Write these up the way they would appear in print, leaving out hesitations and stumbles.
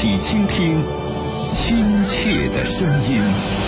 起倾听亲切的声音。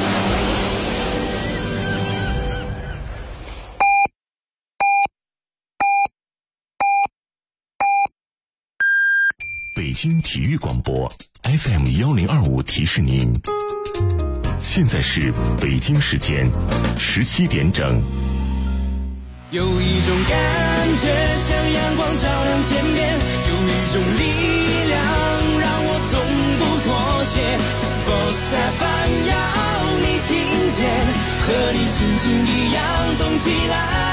北京体育广播 FM1025 提示您，现在是北京时间17点整。 有一种感觉像阳光照亮天边，有一种力量让我从不妥协。Sports FM 要你听见，和你心情一样动起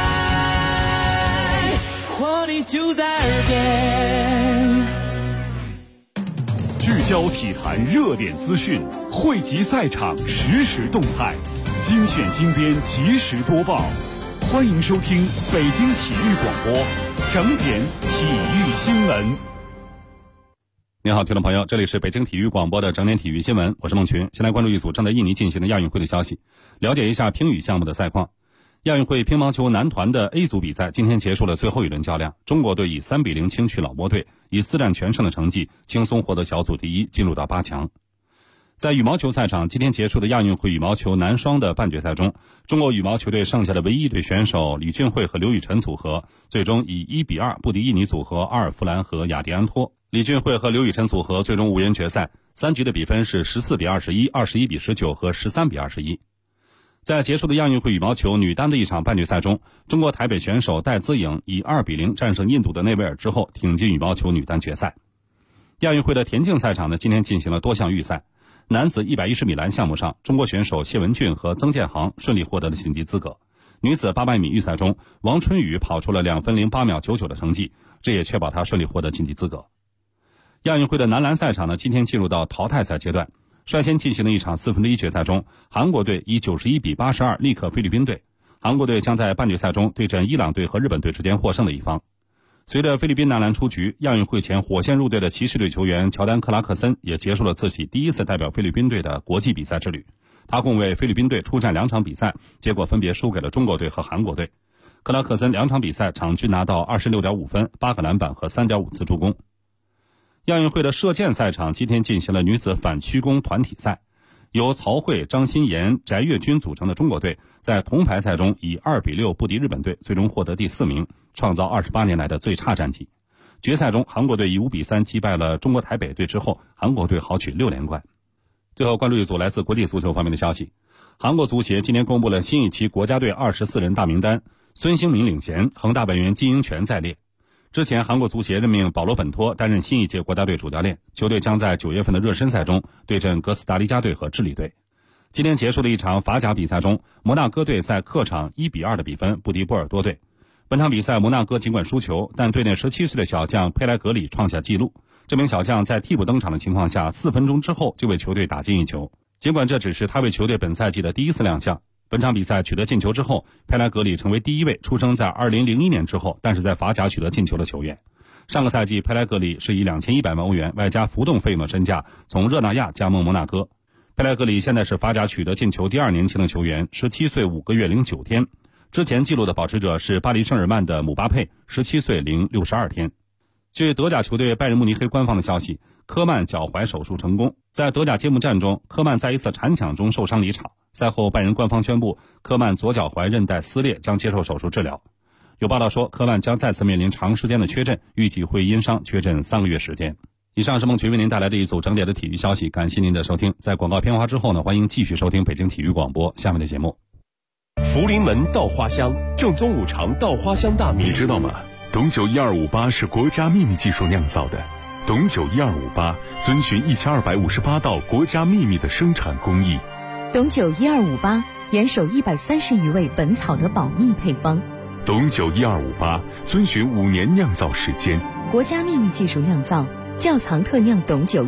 来，活力就在耳边。 聚焦体坛热点资讯，汇集赛场实时动态，精选精编及时播报。欢迎收听北京体育广播整点体育新闻。 你好，听众朋友，这里是北京体育广播的整点体育新闻，我是孟群。先来关注一组正在印尼进行的亚运会的消息，了解一下乒羽项目的赛况。亚运会乒乓球男团的 A 组比赛今天结束了最后一轮较量，中国队以3-0轻取老挝队，以4战全胜的成绩轻松获得小组第一，进入到8强。在羽毛球赛场，今天结束的亚运会羽毛球男双的半决赛中，中国羽毛球队剩下的唯一一对选手李俊慧和刘雨辰组合最终以1-2不敌印尼组合阿尔弗兰和雅迪安托。李俊慧和刘雨辰组合最终无缘决赛，3局的比分是14-21、21-19和13-21。在结束的亚运会羽毛球女单的一场半决赛中，中国台北选手戴资颖以2-0战胜印度的内维尔之后，挺进羽毛球女单决赛。亚运会的田径赛场呢，今天进行了多项预赛。男子110米栏项目上，中国选手谢文俊和曾建航顺利获得了晋级资格。女子800米预赛中，王春雨跑出了2分08秒99的成绩，这也确保她顺利获得晋级资格。亚运会的男篮赛场呢，今天进入到淘汰赛阶段。率先进行的一场1/4决赛中，韩国队以91-82力克菲律宾队。韩国队将在半决赛中对阵伊朗队和日本队之间获胜的一方。随着菲律宾男篮出局，亚运会前火线入队的骑士队球员乔丹·克拉克森也结束了自己第一次代表菲律宾队的国际比赛之旅。他共为菲律宾队出战2场比赛，结果分别输给了中国队和韩国队。克拉克森2场比赛场均拿到26.5分、8个篮板和3.5次助攻。亚运会的射箭赛场今天进行了女子反曲弓团体赛，由曹慧、张欣妍、翟月军组成的中国队在铜牌赛中以2-6不敌日本队，最终获得第4名，创造28年来的最差战绩。决赛中，韩国队以5-3击败了中国台北队之后，韩国队豪取6连冠。最后关注一组来自国际足球方面的消息，韩国足协今天公布了新一期国家队24人大名单，孙兴民领衔，恒大外援金英权在列。之前，韩国足协任命保罗·本托担任新一届国家队主教练，球队将在9月份的热身赛中对阵哥斯达黎加队和智利队。今天结束的一场法甲比赛中，摩纳哥队在客场1-2的比分不敌波尔多队。本场比赛，摩纳哥尽管输球，但队内17岁的小将佩莱格里创下纪录。这名小将在替补登场的情况下，4分钟之后就为球队打进一球。尽管这只是他为球队本赛季的第一次亮相。本场比赛取得进球之后，佩莱格里成为第一位出生在2001年之后，但是在法甲取得进球的球员。上个赛季，佩莱格里是以2100万欧元外加浮动费用的身价从热那亚加盟摩纳哥。佩莱格里现在是法甲取得进球第2年轻的球员，17岁5个月零9天。之前纪录的保持者是巴黎圣日耳曼的姆巴佩，17岁零62天。据德甲球队拜仁慕尼黑官方的消息，科曼脚踝手术成功。在德甲揭幕战中，科曼在一次铲抢中受伤离场。赛后，拜仁官方宣布，科曼左脚踝韧带撕裂，将接受手术治疗。有报道说，科曼将再次面临长时间的缺阵，预计会因伤缺阵3个月时间。以上是孟群为您带来的一组整点的体育消息，感谢您的收听。在广告片花之后呢，欢迎继续收听北京体育广播下面的节目。 福临门稻花香，正宗五常稻花香大米， 你知道吗？董酒1258是国家秘密技术酿造的。董酒1258遵循1258道国家秘密的生产工艺。 董酒1258严守130余味本草的保密配方。 董酒1258遵循5年酿造时间， 国家秘密技术酿造，窖藏特酿董酒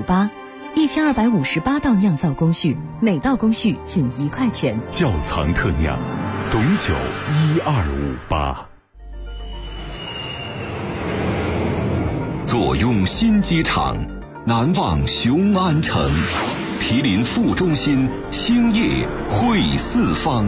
1258，1258道酿造工序，每道工序仅1块钱。 窖藏特酿，董酒1258。 坐拥新机场，难忘雄安城，毗邻副中心，兴业汇四方。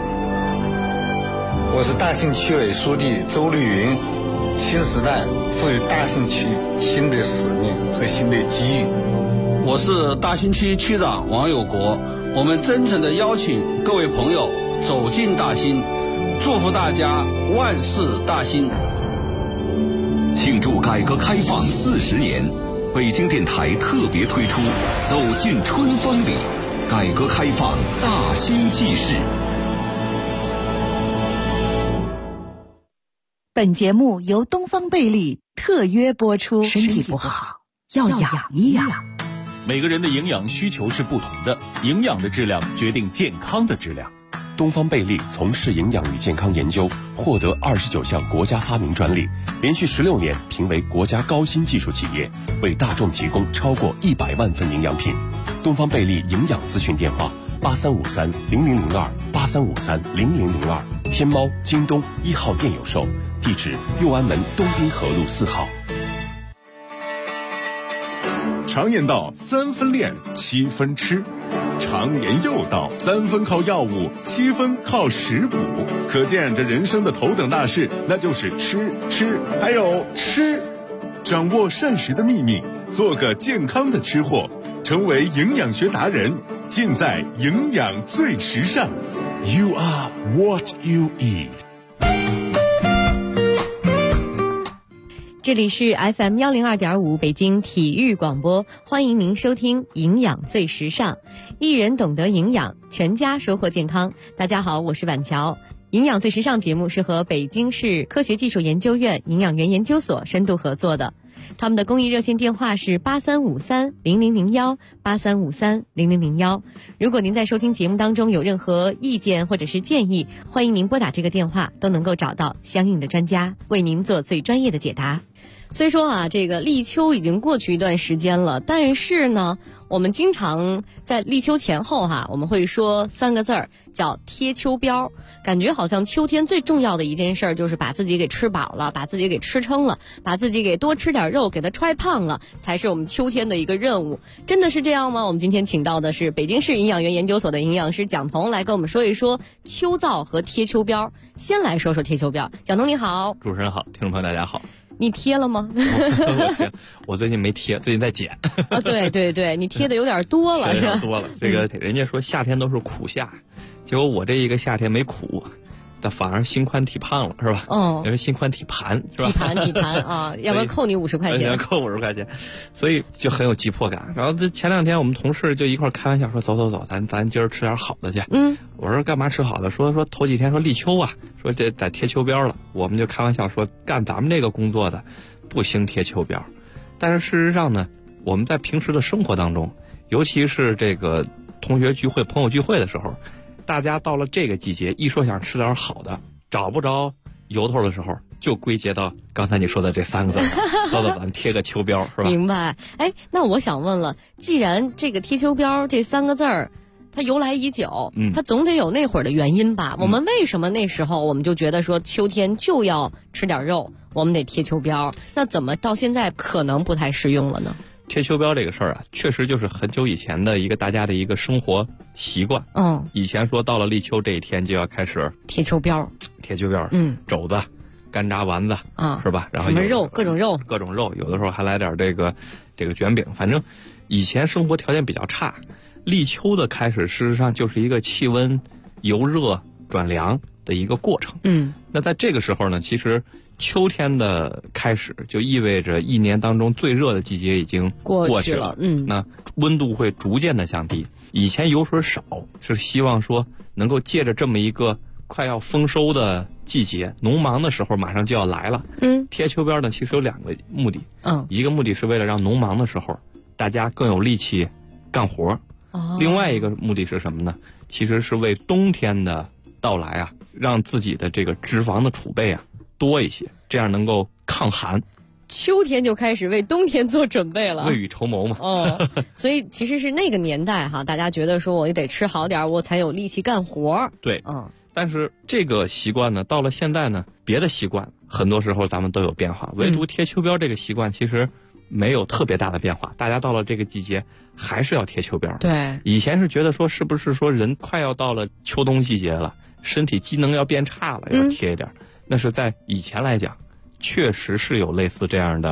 我是大兴区委书记周绿云。新时代赋予大兴区新的使命和新的机遇， 我是大兴区区长王有国，我们真诚地邀请各位朋友走进大兴，祝福大家万事大兴。 庆祝改革开放40年，北京电台特别推出《走进春风里》，改革开放大兴纪事。 本节目由东方贝利特约播出。身体不好要养一养。 每个人的营养需求是不同的，营养的质量决定健康的质量。 东方贝利从事营养与健康研究，获得29项国家发明专利，连续16年评为国家高新技术企业，为大众提供超过100万份营养品。东方贝利营养咨询电话83530002，83530002，天猫、京东1号店有售，地址右安门东滨河路4号。 常言道3分练7分吃，常言又道3分靠药物7分靠食补，可见这人生的头等大事那就是吃还有吃。掌握膳食的秘密，做个健康的吃货，成为营养学达人，尽在营养最时尚。 You are what you eat。 这里是 FM 102.5北京体育广播，欢迎您收听营养最时尚，一人懂得营养，全家收获健康。大家好，我是婉乔。营养最时尚节目是和北京市科学技术研究院营养园研究所深度合作的，他们的公益热线电话是83530001，83530001。如果您在收听节目当中有任何意见或者是建议，欢迎您拨打这个电话，都能够找到相应的专家，为您做最专业的解答。虽说啊，这个立秋已经过去一段时间了，但是呢，我们经常在立秋前后我们会说3个字儿，叫贴秋膘。感觉好像秋天最重要的一件事就是把自己给吃饱了，把自己给吃撑了，把自己给多吃点肉，给它揣胖了，才是我们秋天的一个任务。真的是这样吗？我们今天请到的是北京市营养园研究所的营养师蒋彤，来跟我们说一说秋燥和贴秋膘。先来说说贴秋膘。蒋彤你好。 主持人好，听众朋友大家好。 你贴了吗？ 我最近没贴，最近在减。 对，你贴的有点多了，是吧？ 多了。这个人家说夏天都是苦夏，结果我这一个夏天没苦，但反而心宽体胖了，是吧？因为心宽体盘，是吧？ 体盘啊，要不然扣你50块钱。 扣50块钱，所以就很有急迫感。然后这前2天我们同事就一块开玩笑说，走，咱今儿吃点好的去。我说干嘛吃好的？说头几天说立秋啊，说这得贴秋膘了。我们就开玩笑说，干咱们这个工作的不兴贴秋膘。但是事实上呢，我们在平时的生活当中，尤其是这个同学聚会、朋友聚会的时候，大家到了这个季节，一说想吃点好的，找不着由头的时候，就归结到刚才你说的这3个字，走，咱贴个秋膘，是吧？ 明白。那我想问了，既然这个贴秋膘这3个字儿，它由来已久，它总得有那会儿的原因吧？我们为什么那时候我们就觉得说秋天就要吃点肉，我们得贴秋膘？那怎么到现在可能不太适用了呢？ 贴秋膘这个事儿啊，确实就是很久以前的大家的一个生活习惯。以前说到了立秋这一天就要开始贴秋膘， 肘子、干炸丸子是吧？然后什么肉，各种肉， 有的时候还来点这个卷饼。反正以前生活条件比较差，立秋的开始事实上就是一个气温由热转凉的一个过程。那在这个时候呢，其实秋天的开始就意味着1年当中最热的季节已经过去了。那温度会逐渐的降低。以前油水少，是希望说能够借着这么一个快要丰收的季节，农忙的时候马上就要来了。贴秋膘呢，其实有2个目的。一个目的是为了让农忙的时候大家更有力气干活。另外一个目的是什么呢？其实是为冬天的到来啊，让自己的这个脂肪的储备啊多一些，这样能够抗寒。 秋天就开始为冬天做准备了， 未雨绸缪嘛。 所以其实是那个年代大家觉得说我也得吃好点，我才有力气干活。 对，但是这个习惯呢，到了现在呢，别的习惯很多时候咱们都有变化，唯独贴秋膘这个习惯其实没有特别大的变化。大家到了这个季节还是要贴秋膘。 对， 以前是觉得说是不是说人快要到了秋冬季节了，身体机能要变差了，要贴一点。那是在以前来讲，确实是有类似这样的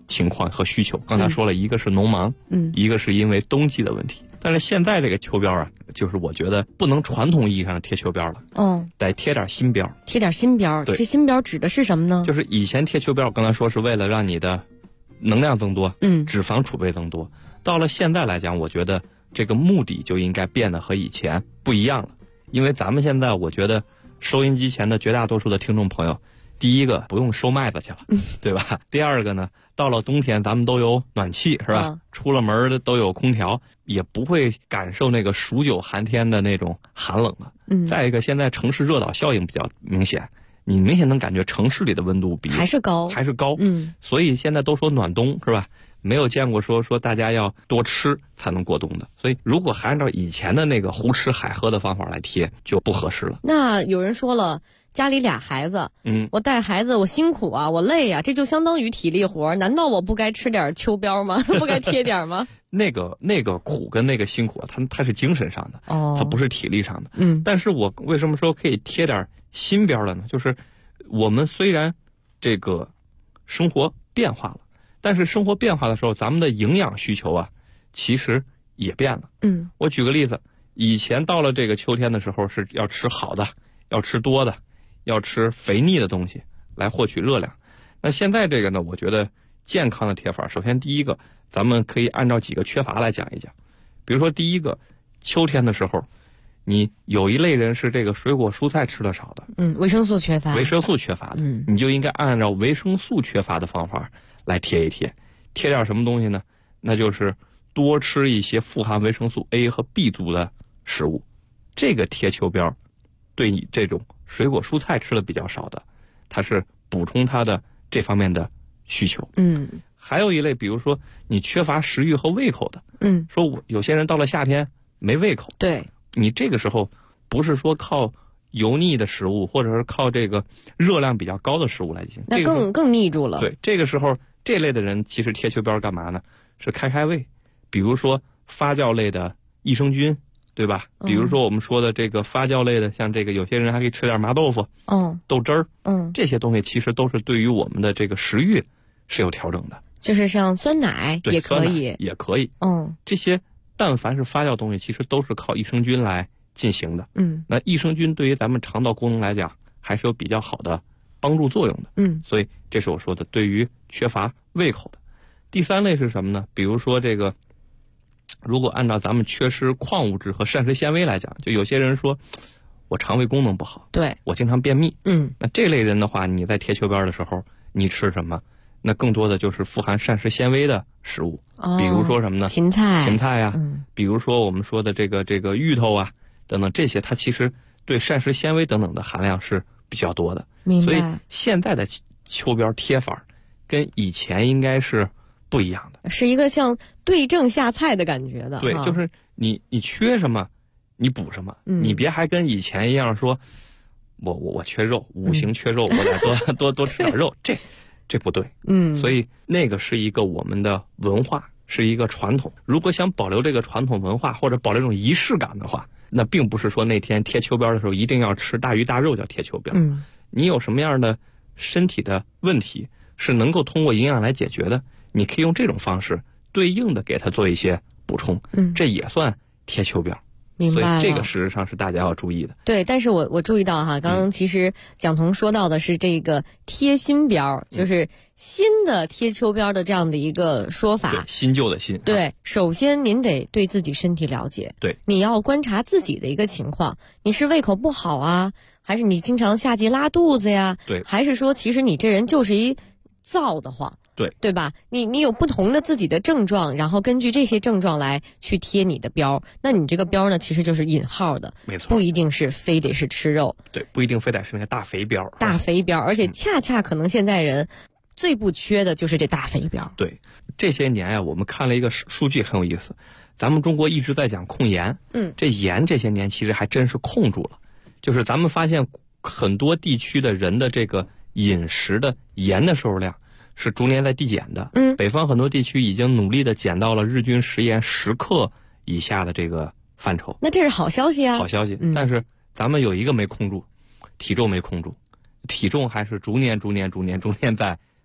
情况和需求。刚才说了，一个是农忙，一个是因为冬季的问题。但是现在这个秋膘啊，就是我觉得不能传统意义上贴秋膘了，得贴点新膘。 贴点新膘，这新膘指的是什么呢？ 就是以前贴秋膘，刚才说是为了让你的能量增多，脂肪储备增多。到了现在来讲，我觉得这个目的就应该变得和以前不一样了。因为咱们现在，我觉得收音机前的绝大多数的听众朋友，第一个不用收麦子去了，对吧？第二个呢，到了冬天咱们都有暖气，是吧？出了门的都有空调，也不会感受那个数九寒天的那种寒冷了。再一个，现在城市热岛效应比较明显，你明显能感觉城市里的温度比还是高， 所以现在都说暖冬，是吧？没有见过说大家要多吃才能过冬的，所以如果还按照以前的那个胡吃海喝的方法来贴，就不合适了。 那有人说了，家里俩孩子，我带孩子我辛苦啊，我累啊，这就相当于体力活，难道我不该吃点秋膘吗？不该贴点吗？ 那个苦跟那个辛苦啊，它是精神上的，它不是体力上的。但是我为什么说可以贴点新膘了呢？就是我们虽然这个生活变化了，但是生活变化的时候，咱们的营养需求啊，其实也变了。我举个例子，以前到了这个秋天的时候，是要吃好的，要吃多的，要吃肥腻的东西来获取热量。那现在这个呢，我觉得健康的贴法，首先第一个，咱们可以按照几个缺乏来讲一讲。比如说第一个，秋天的时候，你有一类人是这个水果蔬菜吃的少的， 维生素缺乏的，你就应该按照维生素缺乏的方法来贴一贴。贴点什么东西呢？那就是多吃一些富含维生素 A 和 B 族的食物。这个贴秋膘对你这种水果蔬菜吃的比较少的，它是补充它的这方面的需求。还有一类，比如说你缺乏食欲和胃口的，说有些人到了夏天没胃口， 对， 你这个时候不是说靠油腻的食物，或者是靠这个热量比较高的食物来进行， 那更腻住了。 对，这个时候这类的人其实贴秋膘干嘛呢？是开胃。比如说发酵类的益生菌，对吧？比如说我们说的这个发酵类的，像这个有些人还可以吃点麻豆腐，豆汁儿，这些东西其实都是对于我们的这个食欲是有调整的。 就是像酸奶也可以， 也可以。这些但凡是发酵东西，其实都是靠益生菌来进行的。那益生菌对于咱们肠道功能来讲，还是有比较好的帮助作用的。所以这是我说的对于缺乏胃口的。第三类是什么呢？比如说这个，如果按照咱们缺失矿物质和膳食纤维来讲，就有些人说我肠胃功能不好， 对， 我经常便秘。那这类人的话，你在贴秋膘的时候，你吃什么？那更多的就是富含膳食纤维的食物，比如说什么呢？ 芹菜呀，比如说我们说的这个芋头啊等等，这些它其实对膳食纤维等等的含量是比较多的。所以现在的秋膘贴法跟以前应该是不一样的， 是一个像对症下菜的感觉的。 对，就是你缺什么，你补什么，你别还跟以前一样说，我缺肉，五行缺肉，我得多吃点肉，这不对。所以那个是一个我们的文化，是一个传统。如果想保留这个传统文化，或者保留这种仪式感的话，那并不是说那天贴秋膘的时候一定要吃大鱼大肉叫贴秋膘。你有什么样的身体的问题是能够通过营养来解决的，你可以用这种方式对应的给它做一些补充，这也算贴秋膘。 明白了， 所以这个事实上是大家要注意的。 对，但是我注意到哈，刚刚其实蒋彤说到的是这个贴新膘，就是新的贴秋膘的这样的一个说法。 对，新旧的新。 对，首先您得对自己身体了解。 对， 你要观察自己的一个情况，你是胃口不好啊，还是你经常夏季拉肚子呀？ 对， 还是说其实你这人就是一燥得慌？对吧？你有不同的自己的症状，然后根据这些症状来去贴你的膘。那你这个膘呢，其实就是引号的， 没错， 不一定是非得是吃肉。 对，不一定非得是那个大肥膘。 大肥膘，而且恰恰可能现在人最不缺的就是这大肥膘。 对，这些年呀，我们看了一个数据很有意思，咱们中国一直在讲控盐，这盐这些年其实还真是控住了。就是咱们发现很多地区的人的这个饮食的盐的摄入量是逐年在递减的。北方很多地区已经努力的减到了日均食盐10克以下的这个范畴。 那这是好消息啊！ 好消息。但是咱们有一个没控住，体重没控住，体重还是逐年在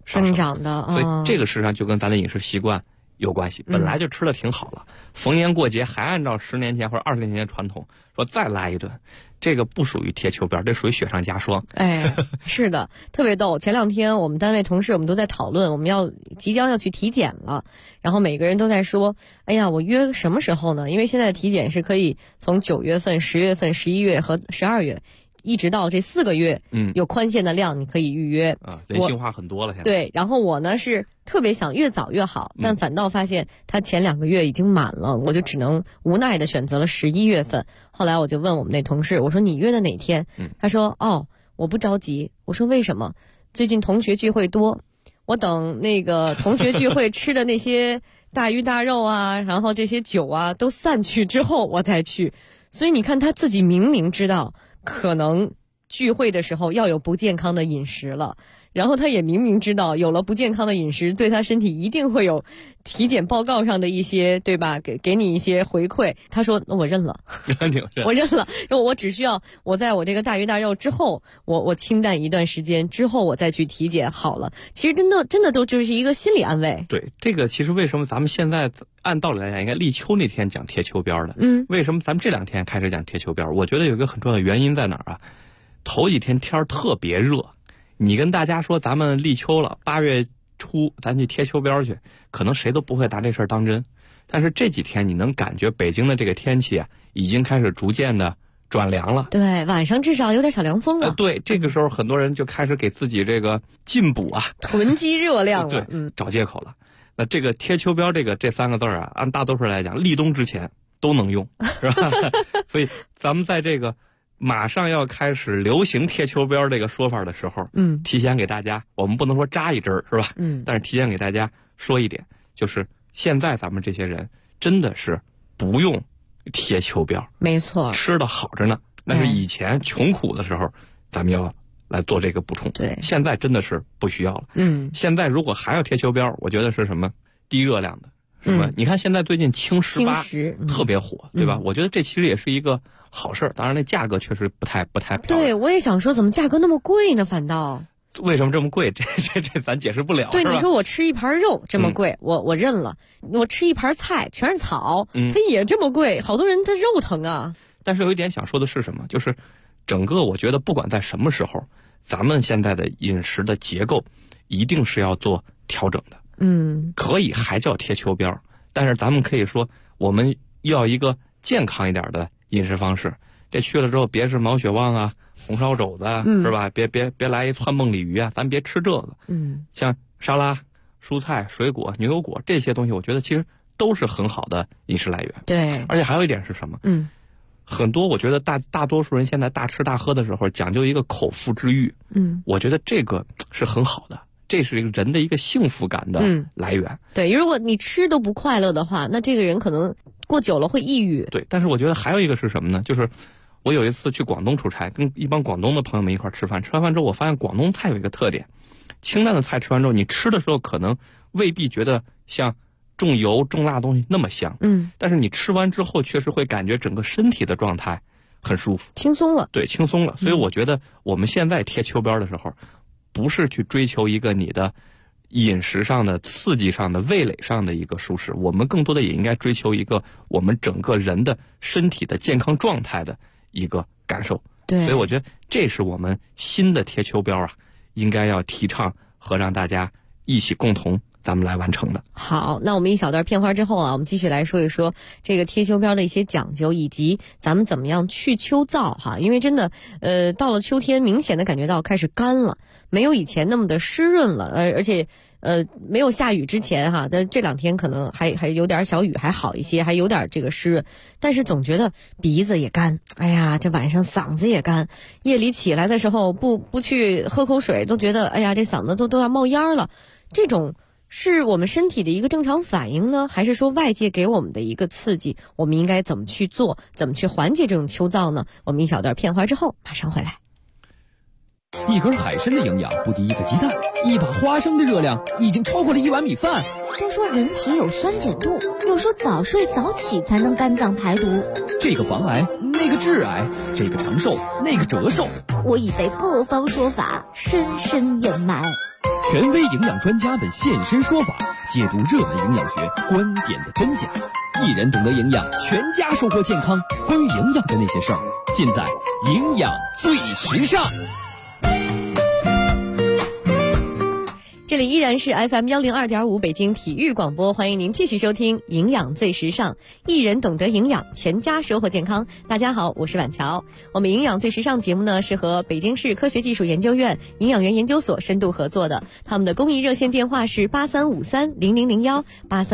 增长的， 所以这个事实上就跟咱的饮食习惯有关系。本来就吃的挺好了，逢年过节还按照10年前或者20年前的传统说再来一顿，这个不属于贴秋膘，这属于雪上加霜。 哎，是的，特别逗。前2天我们单位同事我们都在讨论，我们即将要去体检了，然后每个人都在说，哎呀，我约什么时候呢？因为现在体检是可以从9月份、10月份、11月和12月。一直到这4个月，有宽限的量你可以预约啊，人性化很多了现在。 对，然后我呢是特别想越早越好，但反倒发现他前2个月已经满了，我就只能无奈的选择了11月份。后来我就问我们那同事，我说你约的哪天？他说我不着急。我说为什么？最近同学聚会多，我等那个同学聚会吃的那些大鱼大肉啊，然后这些酒啊都散去之后我再去。所以你看他自己明明知道可能聚会的时候要有不健康的饮食了，然后他也明明知道有了不健康的饮食对他身体一定会有体检报告上的一些，对吧，给你一些回馈。他说那我认了我认了，我只需要我在我这个大鱼大肉之后我清淡一段时间之后我再去体检好了。其实真的都就是一个心理安慰。 对，这个其实为什么咱们现在按道理来讲应该立秋那天讲贴秋膘的，为什么咱们这2天开始讲贴秋膘？我觉得有一个很重要的原因在哪儿啊？头几天天特别热，你跟大家说咱们立秋了，8月初咱去贴秋膘去，可能谁都不会拿这事儿当真。但是这几天你能感觉北京的这个天气啊，已经开始逐渐的转凉了。 对，晚上至少有点小凉风了。 对，这个时候很多人就开始给自己这个进补啊， 囤积热量了。 对，找借口了。那这个贴秋膘这3个字啊，按大多数人来讲，立冬之前都能用，是吧？所以咱们在这个马上要开始流行贴秋膘这个说法的时候，提前给大家，我们不能说扎一针是吧？但是提前给大家说一点，就是现在咱们这些人真的是不用贴秋膘， 没错， 吃的好着呢。那是以前穷苦的时候，咱们要来做这个补充。 对， 现在真的是不需要了。现在如果还要贴秋膘，我觉得是什么低热量的。什么？你看现在最近轻食特别火，对吧？我觉得这其实也是一个好事儿，当然那价格确实不太漂亮。 对，我也想说，怎么价格那么贵呢？反倒为什么这么贵？这咱解释不了。 对，你说我吃一盘肉这么贵，我认了。我吃一盘菜全是草，它也这么贵，好多人他肉疼啊。 但是有一点想说的是什么？就是整个我觉得不管在什么时候，咱们现在的饮食的结构一定是要做调整的。可以还叫贴秋膘，但是咱们可以说我们要一个健康一点的饮食方式。这去了之后别是毛血旺啊、红烧肘子啊，是吧？别来一窜梦鲤鱼啊，咱别吃这个。像沙拉、蔬菜、水果、牛油果这些东西，我觉得其实都是很好的饮食来源。 对， 而且还有一点是什么？很多我觉得大多数人现在大吃大喝的时候讲究一个口腹之欲。我觉得这个是很好的。这是一个人的一个幸福感的来源。 对，如果你吃都不快乐的话，那这个人可能过久了会抑郁。 对，但是我觉得还有一个是什么呢？就是我有一次去广东出差，跟一帮广东的朋友们一块吃饭，吃完饭之后我发现广东菜有一个特点，清淡的菜吃完之后，你吃的时候可能未必觉得像重油重辣的东西那么香，但是你吃完之后确实会感觉整个身体的状态很舒服， 轻松了。 对，轻松了。所以我觉得我们现在贴秋膘的时候，不是去追求一个你的饮食上的刺激上的味蕾上的一个舒适，我们更多的也应该追求一个我们整个人的身体的健康状态的一个感受。 对， 所以我觉得这是我们新的贴秋膘啊，应该要提倡和让大家一起共同咱们来完成的。 好，那我们一小段片花之后啊，我们继续来说一说这个贴秋膘的一些讲究，以及咱们怎么样去秋燥哈。因为真的到了秋天明显的感觉到开始干了，没有以前那么的湿润了，而且没有下雨之前哈，但这2天可能还有点小雨还好一些，还有点这个湿润，但是总觉得鼻子也干，哎呀，这晚上嗓子也干，夜里起来的时候不去喝口水都觉得哎呀这嗓子都要冒烟了。这种是我们身体的一个正常反应呢，还是说外界给我们的一个刺激？我们应该怎么去做，怎么去缓解这种秋燥呢？我们一小段片花之后马上回来。 一根海参的营养不敌一个鸡蛋，一把花生的热量已经超过了1碗米饭。 都说人体有酸碱度，有时候早睡早起才能肝脏排毒。 这个防癌，那个致癌，这个长寿，那个折寿。 我已被各方说法深深隐瞒。 权威营养专家们现身说法，解读热门营养学观点的真假。一人懂得营养，全家收获健康。关于营养的那些事儿，尽在营养最时尚。 这里依然是 FM 102.5北京体育广播，欢迎您继续收听营养最时尚，一人懂得营养，全家收获健康。大家好，我是婉乔。我们营养最时尚节目呢，是和北京市科学技术研究院营养员研究所深度合作的，他们的公益热线电话是83530001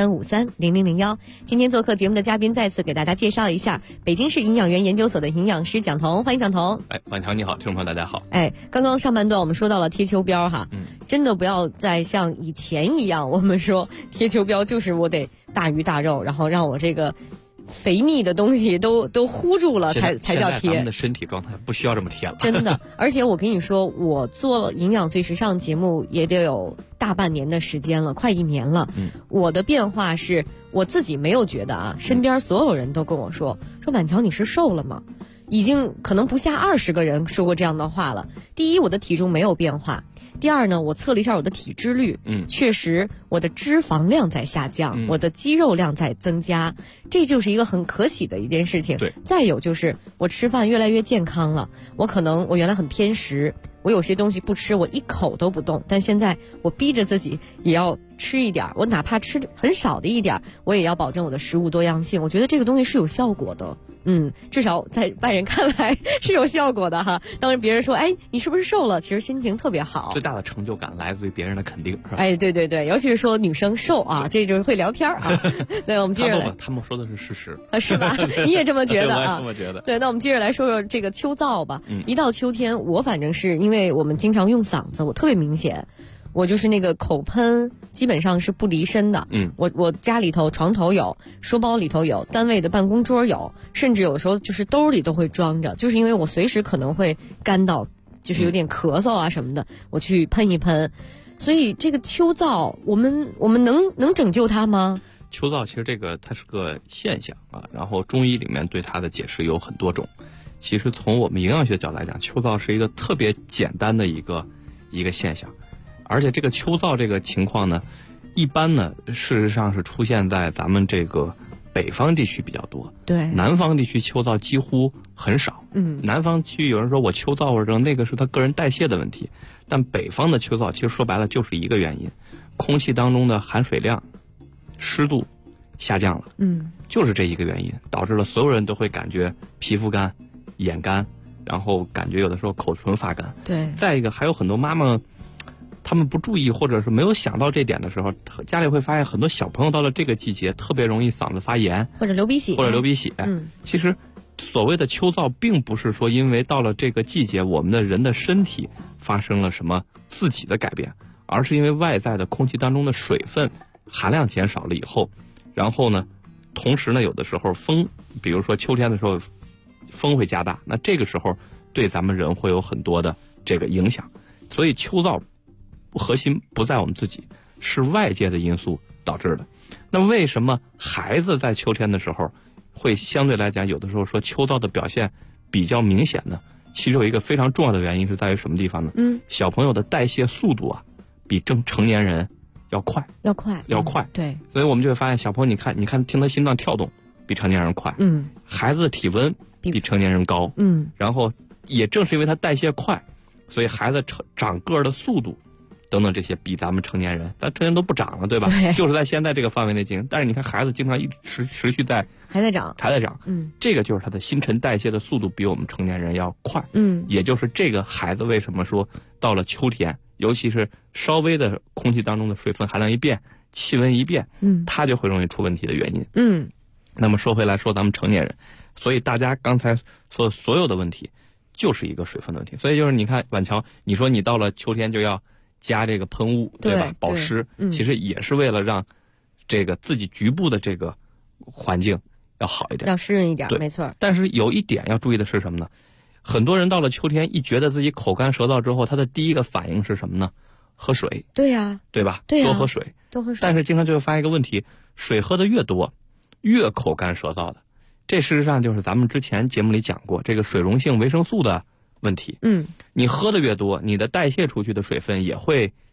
83530001。今天做客节目的嘉宾再次给大家介绍一下北京市营养员研究所的营养师蒋彤，欢迎蒋彤。 婉乔你好，听众朋友大家好。 刚刚上半段我们说到了贴秋膘哈，真的不要再像以前一样，我们说贴秋膘就是我得大鱼大肉，然后让我这个肥腻的东西都糊住了才叫贴。 咱们的身体状态不需要这么贴了， 真的。而且我跟你说，我做营养最时尚节目也得有大半年的时间了，快1年了。我的变化是我自己没有觉得啊，身边所有人都跟我说婉乔你是瘦了吗？已经可能不下20个人说过这样的话了。第一，我的体重没有变化。第二呢，我测了一下我的体脂率，确实我的脂肪量在下降，我的肌肉量在增加，这就是一个很可喜的一件事情。 对， 再有就是我吃饭越来越健康了，我原来很偏食，我有些东西不吃，我一口都不动，但现在我逼着自己也要吃一点，我哪怕吃很少的一点，我也要保证我的食物多样性。我觉得这个东西是有效果的。至少在外人看来是有效果的哈。当别人说你是不是瘦了，其实心情特别好。 最大的成就感来自于别人的肯定，是吧？ 对对对，尤其是说女生瘦啊，这就是会聊天啊。对，我们接着来。 他们说的是事实是吧？你也这么觉得啊？ 我也这么觉得。 对，那我们接着来说说这个秋燥吧。一到秋天，我反正是因为我们经常用嗓子，我特别明显。我就是那个口喷基本上是不离身的。我家里头床头有，书包里头有，单位的办公桌有，甚至有的时候就是兜里都会装着，就是因为我随时可能会干到，就是有点咳嗽啊什么的，我去喷一喷。所以这个秋燥，我们能拯救它吗？ 秋燥其实这个它是个现象啊，然后中医里面对它的解释有很多种。其实从我们营养学角度来讲，秋燥是一个特别简单的一个现象。而且这个秋燥这个情况呢，一般呢，事实上是出现在咱们这个北方地区比较多。 对， 南方地区秋燥几乎很少。南方区有人说我秋燥或者那个是他个人代谢的问题，但北方的秋燥其实说白了就是一个原因，空气当中的含水量、湿度下降了。就是这一个原因导致了所有人都会感觉皮肤干、眼干，然后感觉有的时候口唇发干。 对， 再一个还有很多妈妈。他们不注意或者是没有想到这点的时候，家里会发现很多小朋友到了这个季节特别容易嗓子发炎或者流鼻血。 其实所谓的秋燥并不是说因为到了这个季节我们的人的身体发生了什么自己的改变，而是因为外在的空气当中的水分含量减少了以后，然后呢同时呢有的时候风，比如说秋天的时候风会加大，那这个时候对咱们人会有很多的这个影响。所以秋燥核心不在我们自己，是外界的因素导致的。那为什么孩子在秋天的时候会相对来讲有的时候说秋燥的表现比较明显呢？其实有一个非常重要的原因是在于什么地方呢？小朋友的代谢速度啊比成年人要快。 对， 所以我们就会发现小朋友你看听他心脏跳动比成年人快。孩子的体温比成年人高。然后也正是因为他代谢快，所以孩子长个儿的速度等等这些比咱们成年人，咱成年人都不长了，对吧？ 对， 就是在现在这个范围内进行。但是你看孩子经常持续还在长， 这个就是他的新陈代谢的速度比我们成年人要快。也就是这个孩子为什么说到了秋天，尤其是稍微的空气当中的水分含量一变，气温一变，他就会容易出问题的原因。那么说回来说咱们成年人，所以大家刚才所有的问题就是一个水分的问题。所以就是你看婉乔，你说你到了秋天就要加这个喷雾，对吧？保湿，其实也是为了让这个自己局部的这个环境要好一点， 要湿润一点，没错。 但是有一点要注意的是什么呢？很多人到了秋天一觉得自己口干舌燥之后，他的第一个反应是什么呢？喝水。 对呀， 对吧？ 对呀， 多喝水。但是经常就会发现一个问题，水喝的越多，越口干舌燥的。这事实上就是咱们之前节目里讲过这个水溶性维生素的问题。你喝的越多，你的代谢出去的水分也会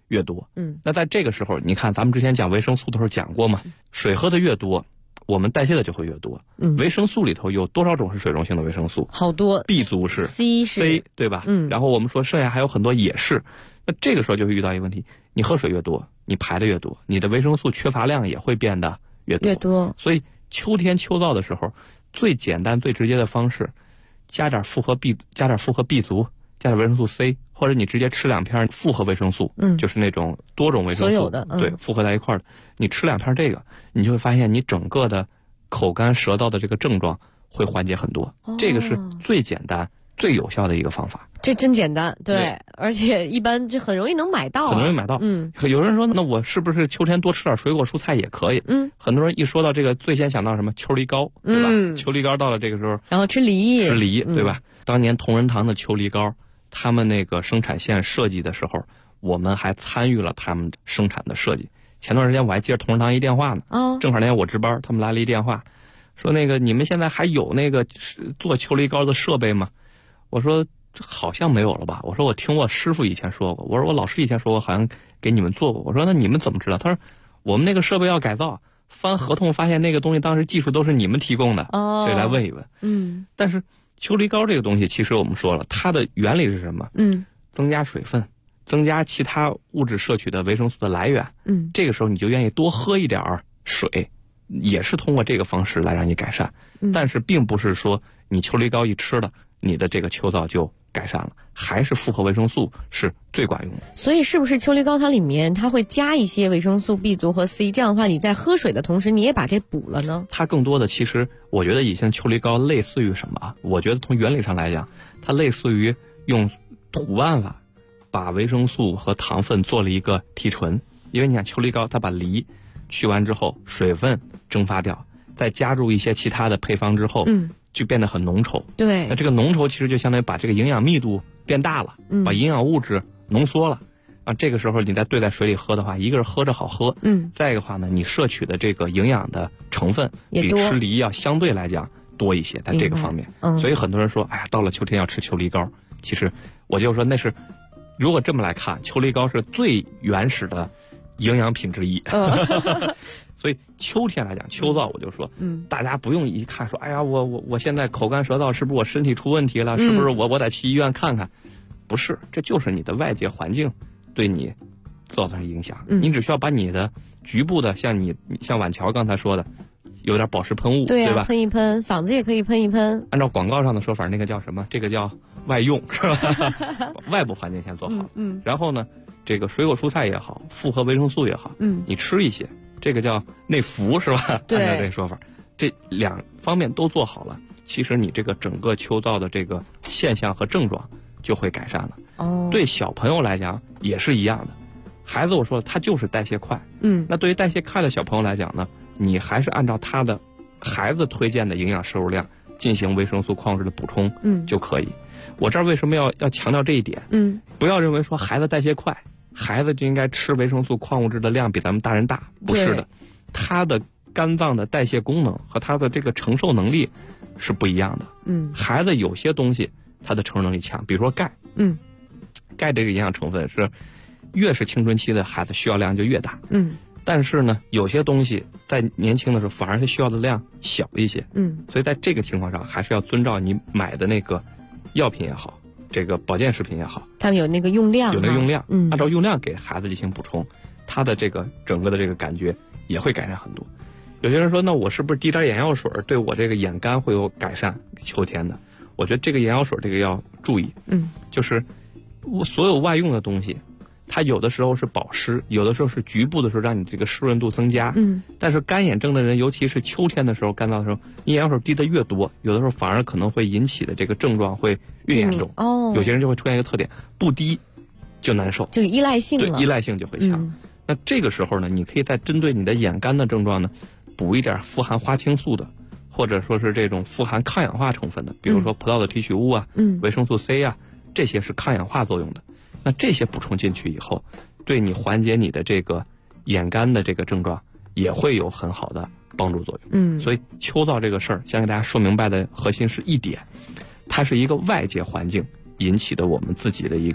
越多。那在这个时候，你看咱们之前讲维生素的时候讲过嘛，水喝的越多，我们代谢的就会越多。维生素里头有多少种是水溶性的维生素？ 好多 ，B 族是 C 对吧？然后我们说剩下还有很多也是。那这个时候就会遇到一个问题，你喝水越多，你排的越多，你的维生素缺乏量也会变得越多。所以秋天秋燥的时候，最简单最直接的方式，加点复合 B 族，加点维生素 C， 或者你直接吃2片复合维生素，就是那种多种维生素， 所有的对，复合在一块儿的，你吃2片这个，你就会发现你整个的口干舌燥的这个症状会缓解很多。这个是最简单最有效的一个方法。 这真简单，对，而且一般就很容易能买到， 很容易买到。有人说，那我是不是秋天多吃点水果蔬菜也可以？很多人一说到这个，最先想到什么秋梨膏，对吧？秋梨膏到了这个时候， 然后吃梨， 对吧？当年同仁堂的秋梨膏，他们那个生产线设计的时候，我们还参与了他们生产的设计。前段时间我还接着同仁堂一电话呢，正好那天我值班，他们来了一电话，说那个你们现在还有那个做秋梨膏的设备吗？我说好像没有了吧。我说我听我师傅以前说过，我说我老师以前说过好像给你们做过。我说那你们怎么知道？他说我们那个设备要改造，翻合同发现那个东西当时技术都是你们提供的，所以来问一问。但是秋梨膏这个东西其实我们说了，它的原理是什么？增加水分，增加其他物质摄取的维生素的来源。这个时候你就愿意多喝一点水，也是通过这个方式来让你改善。但是并不是说你秋梨膏一吃了，你的这个秋燥就改善了，还是复合维生素是最管用的。 所以是不是秋梨膏它里面它会加一些维生素 B 族和 C， 这样的话你在喝水的同时你也把这补了呢？ 它更多的其实我觉得以前秋梨膏类似于什么？我觉得从原理上来讲，它类似于用土办法把维生素和糖分做了一个提纯。因为你看秋梨膏它把梨去完之后，水分蒸发掉，再加入一些其他的配方之后，就变得很浓稠。 对， 那这个浓稠其实就相当于把这个营养密度变大了，把营养物质浓缩了。这个时候你再兑在水里喝的话，一个是喝着好喝，再一个话呢，你摄取的这个营养的成分比吃梨要相对来讲多一些，在这个方面。所以很多人说，哎呀，到了秋天要吃秋梨膏。其实我就说那是，如果这么来看，秋梨膏是最原始的营养品之一。所以秋天来讲，秋燥我就说，大家不用一看说，哎呀，我现在口干舌燥，是不是我身体出问题了？是不是我得去医院看看？不是，这就是你的外界环境对你造成影响。你只需要把你的局部的，像婉乔刚才说的，有点保湿喷雾，对吧？ 喷一喷，嗓子也可以喷一喷。 按照广告上的说法，那个叫什么？这个叫外用，是吧？外部环境先做好，然后呢，这个水果蔬菜也好，复合维生素也好，你吃一些。这个叫内服，是吧？ 对， 按照这个说法，这2方面都做好了，其实你这个整个秋燥的这个现象和症状就会改善了。对小朋友来讲也是一样的。孩子我说了，他就是代谢快，那对于代谢快的小朋友来讲呢，你还是按照他的孩子推荐的营养摄入量进行维生素矿物质的补充，就可以。我这儿为什么要强调这一点？不要认为说孩子代谢快，孩子就应该吃维生素矿物质的量比咱们大人大，不是的，他的肝脏的代谢功能和他的这个承受能力是不一样的。孩子有些东西他的承受能力强，比如说钙，钙这个营养成分是越是青春期的孩子需要量就越大，但是呢，有些东西在年轻的时候反而是需要的量小一些，所以在这个情况上还是要遵照你买的那个药品也好，这个保健食品也好， 他们有那个用量， 有那个用量，按照用量给孩子进行补充，他的这个整个的这个感觉也会改善很多。有些人说，那我是不是滴点眼药水对我这个眼干会有改善？秋天的，我觉得这个眼药水这个要注意，就是所有外用的东西，它有的时候是保湿，有的时候是局部的时候让你这个湿润度增加，但是干眼症的人，尤其是秋天的时候干燥的时候，你眼药水滴的越多，有的时候反而可能会引起的这个症状会越严重。有些人就会出现一个特点，不滴就难受， 就依赖性了， 对，依赖性就会强。那这个时候呢，你可以再针对你的眼干的症状呢，补一点富含花青素的，或者说是这种富含抗氧化成分的，比如说葡萄的提取物啊，维生素 C 啊，这些是抗氧化作用的。那这些补充进去以后，对你缓解你的这个眼干的这个症状也会有很好的帮助作用。所以秋燥这个事儿，想给大家说明白的核心是一点，它是一个外界环境引起的我们自己的一个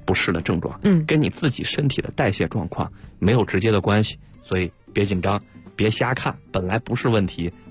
不适的症状，跟你自己身体的代谢状况没有直接的关系，所以别紧张，别瞎看，本来不是问题，